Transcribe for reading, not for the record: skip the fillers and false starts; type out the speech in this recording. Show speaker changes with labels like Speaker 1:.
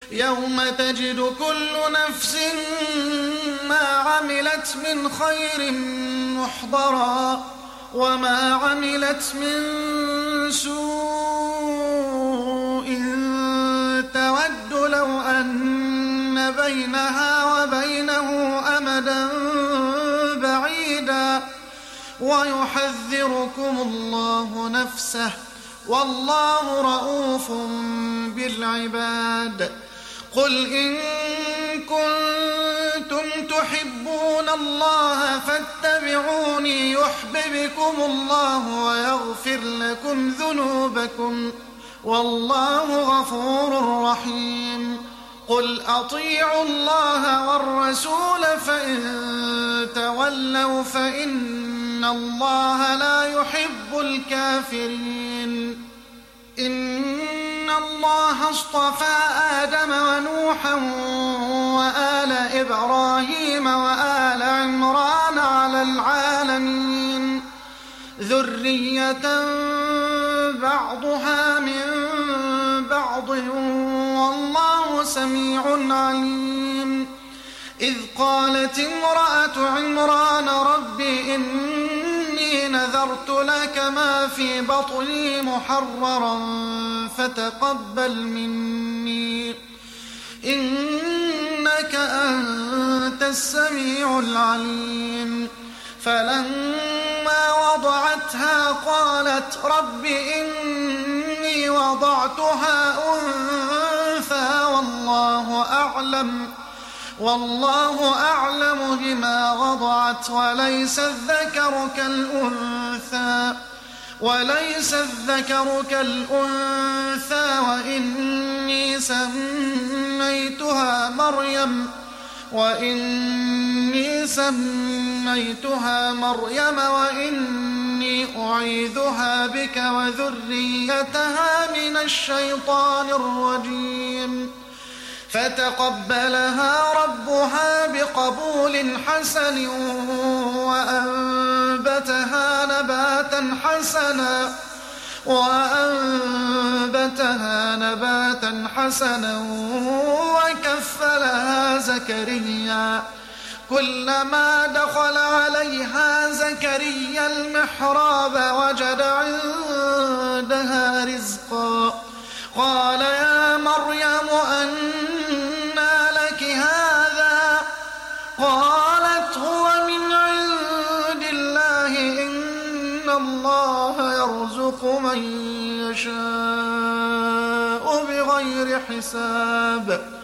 Speaker 1: يوم تجد كل نفس ما عملت من خير محضرا وما عملت من سوء تود لو أن بينها وبينه أمدا بعيدا ويحذركم الله نفسه والله رءوف بالعباد. قل إن كنتم تحبون الله فاتبعوني يحببكم الله ويغفر لكم ذنوبكم والله غفور رحيم. قل أطيعوا الله والرسول فإن تولوا فإن الله لا يحب الكافرين. إن الله اصطفى آدم ونوحا وآل إبراهيم وآل عمران على العالمين ذرية بعضها من بعض والله سميع عليم. إذ قالت امرأة عمران رب إني نذرت لك ما في بطني محررا فتقبل مني إنك أنت السميع العليم. فلما وضعتها قالت رب إني وضعتها أنثى والله أعلم بما وضعت وليس الذكر كالأنثى وإني سميتها مريم وإني أعيذها بك وذريتها من الشيطان الرجيم. فتقبلها ربها بقبول حسن وأنبتها نباتا حسنا وكفلها زكريا. كلما دخل عليها زكريا المحراب وجد عندها رزقا قال يا مريم أنى لك هذا قالت هو من عند الله إن الله يرزق من يشاء بغير حساب.